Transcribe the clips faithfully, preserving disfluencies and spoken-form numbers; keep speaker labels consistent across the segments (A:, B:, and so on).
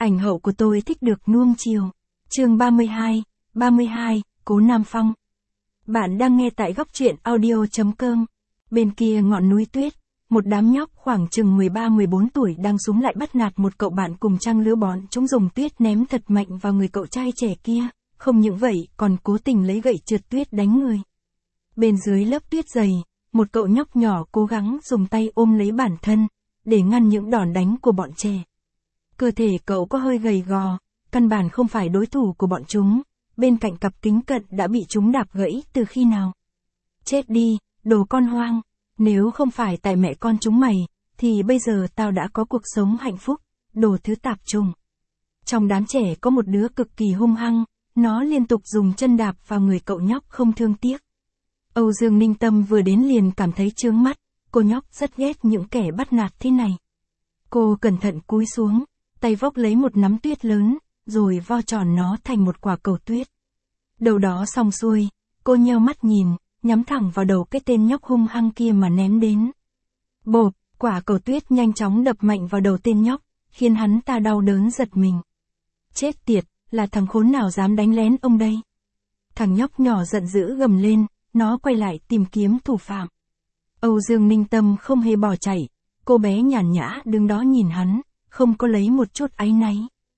A: Ảnh hậu của tôi thích được nuông chiều. Chương ba mươi hai, ba mươi hai, Cố Nam Phong. Bạn đang nghe tại góc truyện audio chấm com. Bên kia ngọn núi tuyết, một đám nhóc khoảng chừng mười ba mười bốn tuổi đang súng lại bắt nạt một cậu bạn cùng trang lứa, bọn chúng dùng tuyết ném thật mạnh vào người cậu trai trẻ kia, không những vậy còn cố tình lấy gậy trượt tuyết đánh người. Bên dưới lớp tuyết dày, một cậu nhóc nhỏ cố gắng dùng tay ôm lấy bản thân, để ngăn những đòn đánh của bọn trẻ. Cơ thể cậu có hơi gầy gò, căn bản không phải đối thủ của bọn chúng, bên cạnh cặp kính cận đã bị chúng đạp gãy từ khi nào. Chết đi, đồ con hoang, nếu không phải tại mẹ con chúng mày, thì bây giờ tao đã có cuộc sống hạnh phúc, đồ thứ tạp trùng. Trong đám trẻ có một đứa cực kỳ hung hăng, nó liên tục dùng chân đạp vào người cậu nhóc không thương tiếc. Âu Dương Ninh Tâm vừa đến liền cảm thấy chướng mắt, cô nhóc rất ghét những kẻ bắt nạt thế này. Cô cẩn thận cúi xuống, tay vốc lấy một nắm tuyết lớn, rồi vo tròn nó thành một quả cầu tuyết. Đầu đó xong xuôi, cô nheo mắt nhìn, nhắm thẳng vào đầu cái tên nhóc hung hăng kia mà ném đến. Bộp, quả cầu tuyết nhanh chóng đập mạnh vào đầu tên nhóc, khiến hắn ta đau đớn giật mình. Chết tiệt, là thằng khốn nào dám đánh lén ông đây? Thằng nhóc nhỏ giận dữ gầm lên, nó quay lại tìm kiếm thủ phạm. Âu Dương Ninh Tâm không hề bỏ chạy, cô bé nhàn nhã đứng đó nhìn hắn, không có lấy một chút áy náy.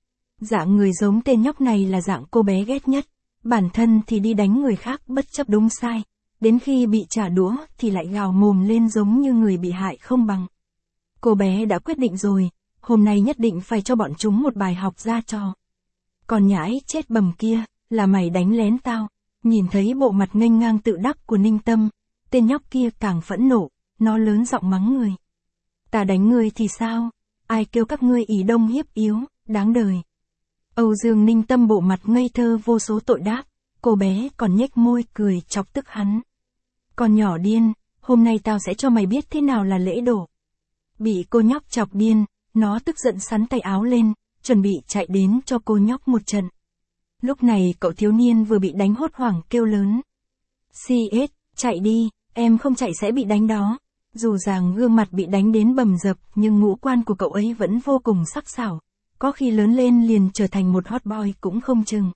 A: Dạng người giống tên nhóc này là dạng cô bé ghét nhất, bản thân thì đi đánh người khác bất chấp đúng sai, đến khi bị trả đũa thì lại gào mồm lên giống như người bị hại không bằng. Cô bé đã quyết định rồi, hôm nay nhất định phải cho bọn chúng một bài học ra trò. Còn nhãi chết bầm kia, là mày đánh lén tao. Nhìn thấy bộ mặt nghênh ngang tự đắc của Ninh Tâm, tên nhóc kia càng phẫn nộ, nó lớn giọng mắng người. Ta đánh ngươi thì sao? Ai kêu các ngươi ỷ đông hiếp yếu, đáng đời. Âu Dương Ninh Tâm bộ mặt ngây thơ vô số tội đáp, cô bé còn nhếch môi cười chọc tức hắn. Con nhỏ điên, hôm nay tao sẽ cho mày biết thế nào là lễ độ. Bị cô nhóc chọc điên, nó tức giận sắn tay áo lên, chuẩn bị chạy đến cho cô nhóc một trận. Lúc này cậu thiếu niên vừa bị đánh hốt hoảng kêu lớn. xê ét, chạy đi, em không chạy sẽ bị đánh đó. Dù rằng gương mặt bị đánh đến bầm dập nhưng ngũ quan của cậu ấy vẫn vô cùng sắc sảo. Có khi lớn lên liền trở thành một hot boy cũng không chừng.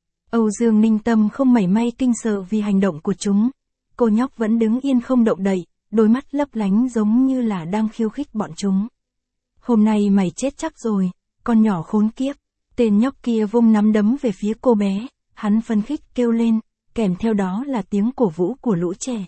A: Âu Dương Ninh Tâm không mảy may kinh sợ vì hành động của chúng. Cô nhóc vẫn đứng yên không động đậy, đôi mắt lấp lánh giống như là đang khiêu khích bọn chúng. Hôm nay mày chết chắc rồi, con nhỏ khốn kiếp. Tên nhóc kia vung nắm đấm về phía cô bé, hắn phấn khích kêu lên, kèm theo đó là tiếng cổ vũ của lũ trẻ.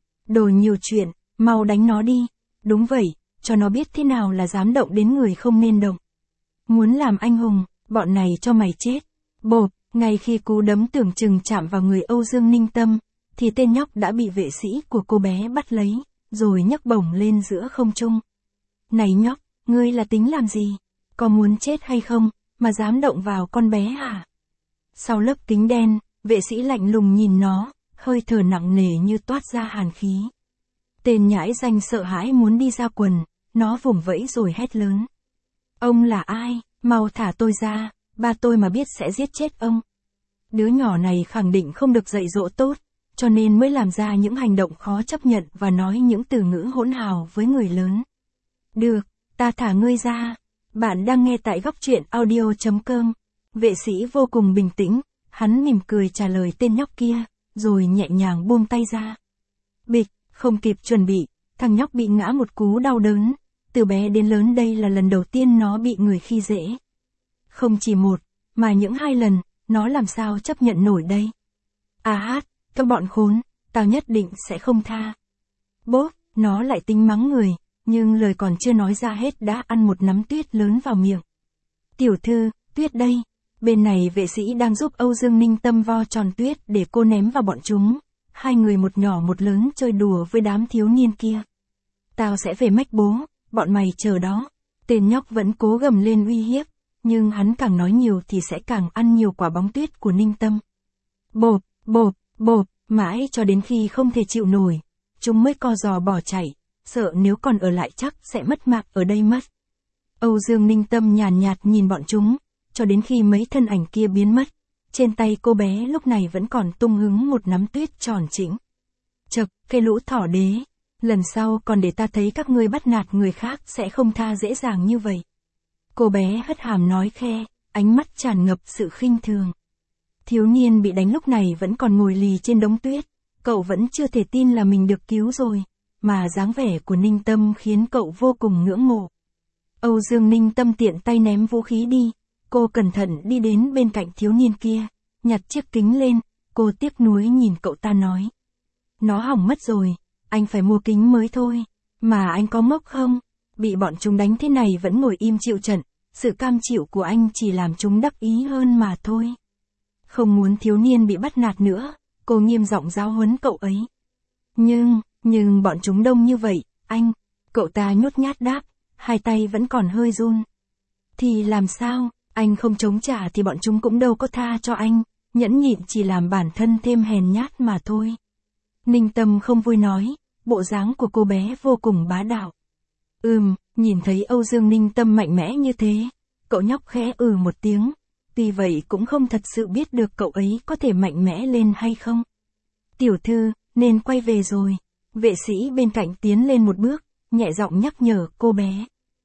A: Đồ nhiều chuyện, mau đánh nó đi. Đúng vậy, cho nó biết thế nào là dám động đến người không nên động. Muốn làm anh hùng, bọn này cho mày chết. Bộp, ngay khi cú đấm tưởng chừng chạm vào người Âu Dương Ninh Tâm, thì tên nhóc đã bị vệ sĩ của cô bé bắt lấy, rồi nhấc bổng lên giữa không trung. Này nhóc, ngươi là tính làm gì? Có muốn chết hay không, mà dám động vào con bé hả? Sau lớp kính đen, vệ sĩ lạnh lùng nhìn nó, hơi thở nặng nề như toát ra hàn khí. Tên nhãi danh sợ hãi muốn đi ra quần, nó vùng vẫy rồi hét lớn. Ông là ai? Mau thả tôi ra, ba tôi mà biết sẽ giết chết ông. Đứa nhỏ này khẳng định không được dạy dỗ tốt, cho nên mới làm ra những hành động khó chấp nhận và nói những từ ngữ hỗn hào với người lớn. Được, ta thả ngươi ra. Bạn đang nghe tại góc truyện audio chấm com. Vệ sĩ vô cùng bình tĩnh, hắn mỉm cười trả lời tên nhóc kia, rồi nhẹ nhàng buông tay ra. Bịch, không kịp chuẩn bị, thằng nhóc bị ngã một cú đau đớn. Từ bé đến lớn đây là lần đầu tiên nó bị người khi dễ. Không chỉ một, mà những hai lần, nó làm sao chấp nhận nổi đây. À hát, các bọn khốn, tao nhất định sẽ không tha. Bốp, nó lại tính mắng người. Nhưng lời còn chưa nói ra hết đã ăn một nắm tuyết lớn vào miệng. Tiểu thư, tuyết đây. Bên này vệ sĩ đang giúp Âu Dương Ninh Tâm vo tròn tuyết để cô ném vào bọn chúng. Hai người một nhỏ một lớn chơi đùa với đám thiếu niên kia. Tao sẽ về mách bố, bọn mày chờ đó. Tên nhóc vẫn cố gầm lên uy hiếp, nhưng hắn càng nói nhiều thì sẽ càng ăn nhiều quả bóng tuyết của Ninh Tâm. Bộp, bộp, bộp, mãi cho đến khi không thể chịu nổi, chúng mới co giò bỏ chạy. Sợ nếu còn ở lại chắc sẽ mất mạng ở đây mất. Âu Dương Ninh Tâm nhàn nhạt nhìn bọn chúng, cho đến khi mấy thân ảnh kia biến mất. Trên tay cô bé lúc này vẫn còn tung hứng một nắm tuyết tròn chỉnh. Chậc, cái lũ thỏ đế, lần sau còn để ta thấy các ngươi bắt nạt người khác sẽ không tha dễ dàng như vậy. Cô bé hất hàm nói khe, ánh mắt tràn ngập sự khinh thường. Thiếu niên bị đánh lúc này vẫn còn ngồi lì trên đống tuyết, cậu vẫn chưa thể tin là mình được cứu rồi, mà dáng vẻ của Ninh Tâm khiến cậu vô cùng ngưỡng mộ. Âu Dương Ninh Tâm tiện tay ném vũ khí đi, cô cẩn thận đi đến bên cạnh thiếu niên kia, nhặt chiếc kính lên, cô tiếc nuối nhìn cậu ta nói. Nó hỏng mất rồi, anh phải mua kính mới thôi, mà anh có ngốc không? Bị bọn chúng đánh thế này vẫn ngồi im chịu trận, sự cam chịu của anh chỉ làm chúng đắc ý hơn mà thôi. Không muốn thiếu niên bị bắt nạt nữa, cô nghiêm giọng giáo huấn cậu ấy. Nhưng, nhưng bọn chúng đông như vậy, anh, cậu ta nhút nhát đáp, hai tay vẫn còn hơi run. Thì làm sao, anh không chống trả thì bọn chúng cũng đâu có tha cho anh, nhẫn nhịn chỉ làm bản thân thêm hèn nhát mà thôi. Ninh Tâm không vui nói, bộ dáng của cô bé vô cùng bá đạo. Ừm, nhìn thấy Âu Dương Ninh Tâm mạnh mẽ như thế, cậu nhóc khẽ ừ một tiếng, tuy vậy cũng không thật sự biết được cậu ấy có thể mạnh mẽ lên hay không. Tiểu thư, nên quay về rồi. Vệ sĩ bên cạnh tiến lên một bước, nhẹ giọng nhắc nhở cô bé.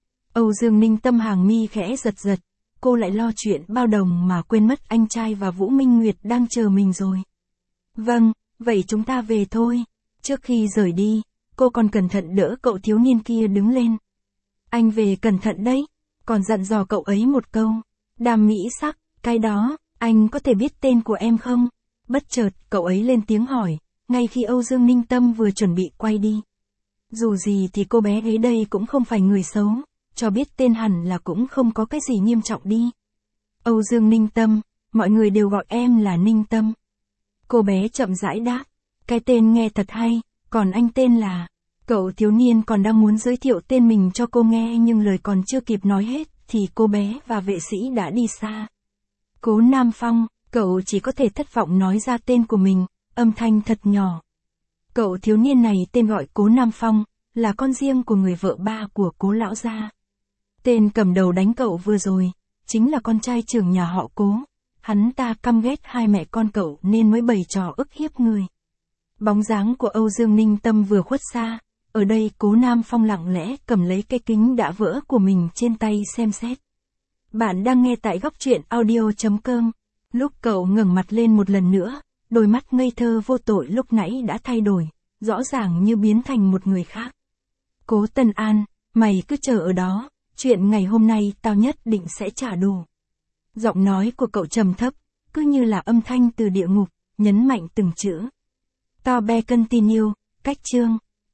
A: Âu Dương Ninh Tâm hàng mi khẽ giật giật, cô lại lo chuyện bao đồng mà quên mất anh trai và Vũ Minh Nguyệt đang chờ mình rồi. Vâng, vậy chúng ta về thôi. Trước khi rời đi, cô còn cẩn thận đỡ cậu thiếu niên kia đứng lên. Anh về cẩn thận đấy, còn dặn dò cậu ấy một câu. Đàm mỹ sắc, cái đó, anh có thể biết tên của em không? Bất chợt, cậu ấy lên tiếng hỏi, ngay khi Âu Dương Ninh Tâm vừa chuẩn bị quay đi. Dù gì thì cô bé ấy đây cũng không phải người xấu, cho biết tên hẳn là cũng không có cái gì nghiêm trọng đi. Âu Dương Ninh Tâm, mọi người đều gọi em là Ninh Tâm. Cô bé chậm rãi đáp, cái tên nghe thật hay, còn anh tên là... Cậu thiếu niên còn đang muốn giới thiệu tên mình cho cô nghe nhưng lời còn chưa kịp nói hết, thì cô bé và vệ sĩ đã đi xa. Cố Nam Phong, cậu chỉ có thể thất vọng nói ra tên của mình, âm thanh thật nhỏ. Cậu thiếu niên này tên gọi Cố Nam Phong, là con riêng của người vợ ba của Cố lão gia. Tên cầm đầu đánh cậu vừa rồi, chính là con trai trưởng nhà họ Cố. Hắn ta căm ghét hai mẹ con cậu nên mới bày trò ức hiếp người. Bóng dáng của Âu Dương Ninh Tâm vừa khuất xa, ở đây Cố Nam Phong lặng lẽ cầm lấy cái kính đã vỡ của mình trên tay xem xét. Bạn đang nghe tại góc truyện audio chấm com. Lúc cậu ngẩng mặt lên một lần nữa, đôi mắt ngây thơ vô tội lúc nãy đã thay đổi, rõ ràng như biến thành một người khác. Cố Tân An, mày cứ chờ ở đó, chuyện ngày hôm nay tao nhất định sẽ trả đủ. Giọng nói của cậu trầm thấp, cứ như là âm thanh từ địa ngục, nhấn mạnh từng chữ. To be continue, cách chương.